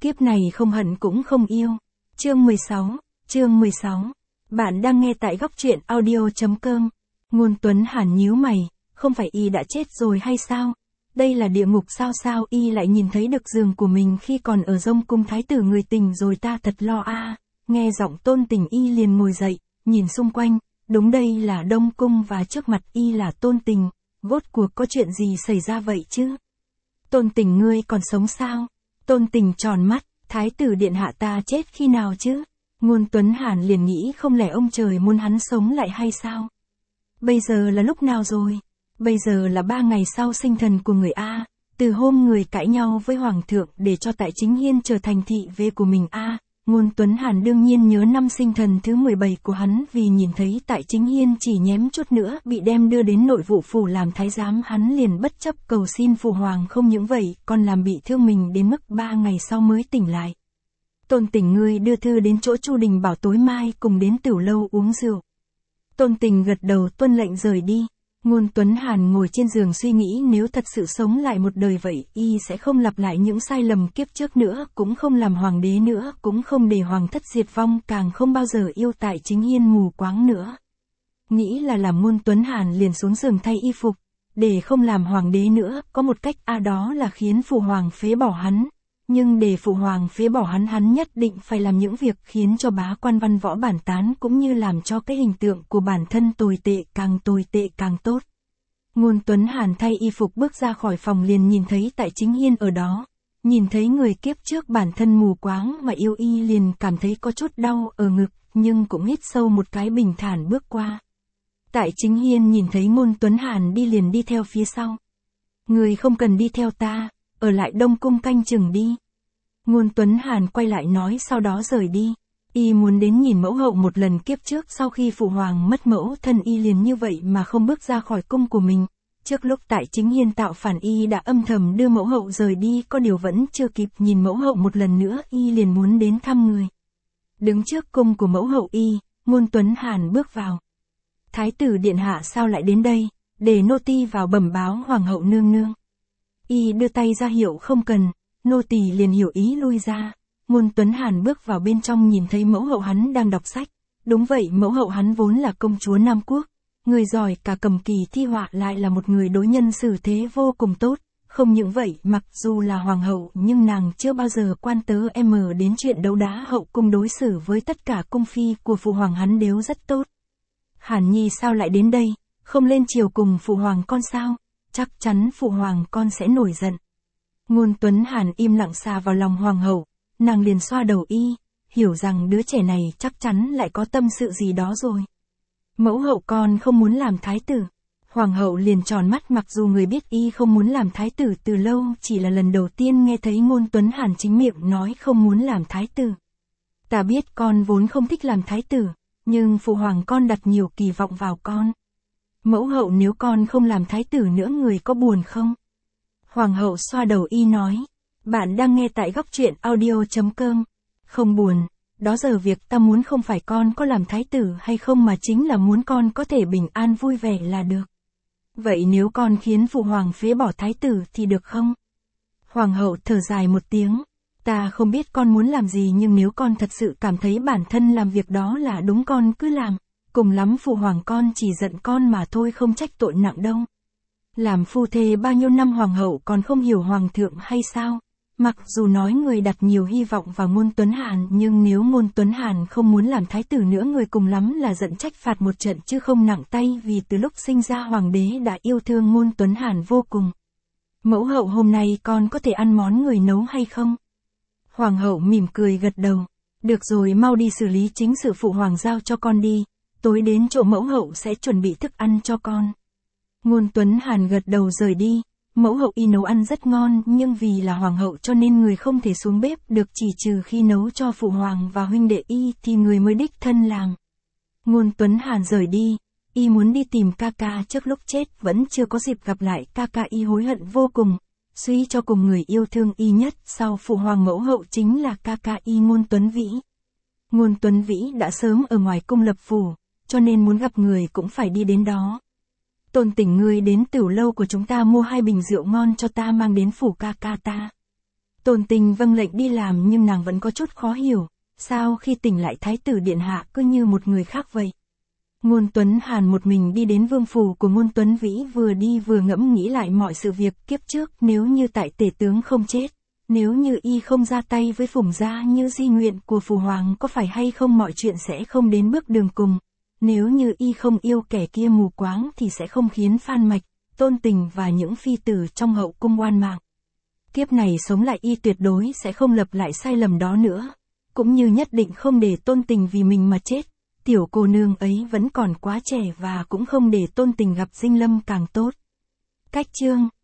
Kiếp này không hận cũng không yêu. Chương 16. Bạn đang nghe tại góc truyện audio.com. Ngôn Tuấn Hàn nhíu mày, không phải y đã chết rồi hay sao? Đây là địa ngục sao y lại nhìn thấy được giường của mình khi còn ở Dông Cung thái tử người tình rồi, ta thật lo a. Nghe giọng Tôn Tình y liền ngồi dậy, nhìn xung quanh, đúng đây là Đông Cung và trước mặt y là Tôn Tình, rốt cuộc có chuyện gì xảy ra vậy chứ? Tôn Tình ngươi còn sống sao? Tôn Tình tròn mắt, thái tử điện hạ ta chết khi nào chứ? Ngôn Tuấn Hàn liền nghĩ không lẽ ông trời muốn hắn sống lại hay sao? Bây giờ là lúc nào rồi? Bây giờ là 3 ngày sau sinh thần của người A, từ hôm người cãi nhau với Hoàng thượng để cho Tại Chính Hiên trở thành thị vệ của mình A. Ngôn Tuấn Hàn đương nhiên nhớ năm sinh thần thứ 17 của hắn, vì nhìn thấy Tại Chính Hiên chỉ nhém chút nữa bị đem đưa đến nội vụ phủ làm thái giám, hắn liền bất chấp cầu xin phụ hoàng, không những vậy còn làm bị thương mình đến mức 3 ngày sau mới tỉnh lại. Tôn Tình ngươi đưa thư đến chỗ Chu Đình bảo tối mai cùng đến Tửu lâu uống rượu. Tôn Tình gật đầu tuân lệnh rời đi. Ngôn Tuấn Hàn ngồi trên giường suy nghĩ, nếu thật sự sống lại một đời vậy, y sẽ không lặp lại những sai lầm kiếp trước nữa, cũng không làm hoàng đế nữa, cũng không để hoàng thất diệt vong, càng không bao giờ yêu Tại Chính Hiên mù quáng nữa. Nghĩ là làm, Ngôn Tuấn Hàn liền xuống giường thay y phục, để không làm hoàng đế nữa, có một cách đó là khiến phụ hoàng phế bỏ hắn. Nhưng để phụ hoàng phế bỏ hắn, hắn nhất định phải làm những việc khiến cho bá quan văn võ bản tán, cũng như làm cho cái hình tượng của bản thân tồi tệ càng tốt. Ngôn Tuấn Hàn thay y phục bước ra khỏi phòng liền nhìn thấy Tại Chính Hiên ở đó. Nhìn thấy người kiếp trước bản thân mù quáng mà yêu y liền cảm thấy có chút đau ở ngực, nhưng cũng hít sâu một cái bình thản bước qua. Tại Chính Hiên nhìn thấy Ngôn Tuấn Hàn đi liền đi theo phía sau. Người không cần đi theo ta, ở lại Đông Cung canh chừng đi. Ngôn Tuấn Hàn quay lại nói, sau đó rời đi. Y muốn đến nhìn mẫu hậu một lần, kiếp trước sau khi phụ hoàng mất mẫu thân y liền như vậy mà không bước ra khỏi cung của mình. Trước lúc Tại Chính Hiên tạo phản, y đã âm thầm đưa mẫu hậu rời đi, có điều vẫn chưa kịp nhìn mẫu hậu một lần nữa, y liền muốn đến thăm người. Đứng trước cung của mẫu hậu Ngôn Tuấn Hàn bước vào. Thái tử điện hạ sao lại đến đây? Để nô tỳ vào bẩm báo hoàng hậu nương nương. Y đưa tay ra hiệu không cần, nô tỳ liền hiểu ý lui ra. Ngôn Tuấn Hàn bước vào bên trong nhìn thấy mẫu hậu hắn đang đọc sách. Đúng vậy, mẫu hậu hắn vốn là công chúa Nam Quốc, người giỏi cả cầm kỳ thi họa, lại là một người đối nhân xử thế vô cùng tốt. Không những vậy, mặc dù là hoàng hậu nhưng nàng chưa bao giờ quan đến chuyện đấu đá hậu cung, đối xử với tất cả cung phi của phụ hoàng hắn đều rất tốt. Hàn Nhi sao lại đến đây, không lên triều cùng phụ hoàng con sao? Chắc chắn phụ hoàng con sẽ nổi giận. Ngôn Tuấn Hàn im lặng xà vào lòng hoàng hậu, nàng liền xoa đầu y, hiểu rằng đứa trẻ này chắc chắn lại có tâm sự gì đó rồi. Mẫu hậu con không muốn làm thái tử. Hoàng hậu liền tròn mắt, mặc dù người biết y không muốn làm thái tử từ lâu, chỉ là lần đầu tiên nghe thấy Ngôn Tuấn Hàn chính miệng nói không muốn làm thái tử. Ta biết con vốn không thích làm thái tử, nhưng phụ hoàng con đặt nhiều kỳ vọng vào con. Mẫu hậu, nếu con không làm thái tử nữa người có buồn không? Hoàng hậu xoa đầu y nói. Bạn đang nghe tại góc truyện audio.com. Không buồn, đó giờ việc ta muốn không phải con có làm thái tử hay không, mà chính là muốn con có thể bình an vui vẻ là được. Vậy nếu con khiến phụ hoàng phế bỏ thái tử thì được không? Hoàng hậu thở dài một tiếng. Ta không biết con muốn làm gì, nhưng nếu con thật sự cảm thấy bản thân làm việc đó là đúng, con cứ làm. Cùng lắm phụ hoàng con chỉ giận con mà thôi, không trách tội nặng đâu. Làm phu thê bao nhiêu năm, hoàng hậu còn không hiểu hoàng thượng hay sao? Mặc dù nói người đặt nhiều hy vọng vào Ngôn Tuấn Hàn, nhưng nếu Ngôn Tuấn Hàn không muốn làm thái tử nữa, người cùng lắm là giận trách phạt một trận chứ không nặng tay, vì từ lúc sinh ra hoàng đế đã yêu thương Ngôn Tuấn Hàn vô cùng. Mẫu hậu, hôm nay con có thể ăn món người nấu hay không? Hoàng hậu mỉm cười gật đầu. Được rồi, mau đi xử lý chính sự phụ hoàng giao cho con đi. Tối đến chỗ mẫu hậu sẽ chuẩn bị thức ăn cho con. Ngôn Tuấn Hàn gật đầu rời đi. Mẫu hậu y nấu ăn rất ngon, nhưng vì là hoàng hậu cho nên người không thể xuống bếp được, chỉ trừ khi nấu cho phụ hoàng và huynh đệ y thì người mới đích thân làm. Ngôn Tuấn Hàn rời đi, y muốn đi tìm ca ca, trước lúc chết vẫn chưa có dịp gặp lại ca ca, y hối hận vô cùng. Suy cho cùng người yêu thương y nhất sau phụ hoàng mẫu hậu chính là ca ca y, Ngôn Tuấn Vĩ. Ngôn Tuấn Vĩ đã sớm ở ngoài cung lập phủ, cho nên muốn gặp người cũng phải đi đến đó. Tôn Tình ngươi đến Tửu lâu của chúng ta mua 2 bình rượu ngon cho ta mang đến phủ ca ca ta. Tôn Tình vâng lệnh đi làm nhưng nàng vẫn có chút khó hiểu, sao khi tỉnh lại thái tử điện hạ cứ như một người khác vậy. Ngôn Tuấn Hàn một mình đi đến vương phủ của Ngôn Tuấn Vĩ, vừa đi vừa ngẫm nghĩ lại mọi sự việc kiếp trước. Nếu như tại tể tướng không chết, nếu như y không ra tay với Phùng gia như di nguyện của Phù Hoàng, có phải hay không mọi chuyện sẽ không đến bước đường cùng. Nếu như y không yêu kẻ kia mù quáng thì sẽ không khiến Phan Mạch, Tôn Tình và những phi tử trong hậu cung oan mạng. Kiếp này sống lại y tuyệt đối sẽ không lặp lại sai lầm đó nữa, cũng như nhất định không để Tôn Tình vì mình mà chết. Tiểu cô nương ấy vẫn còn quá trẻ và cũng không để Tôn Tình gặp Dinh Lâm càng tốt. Cách chương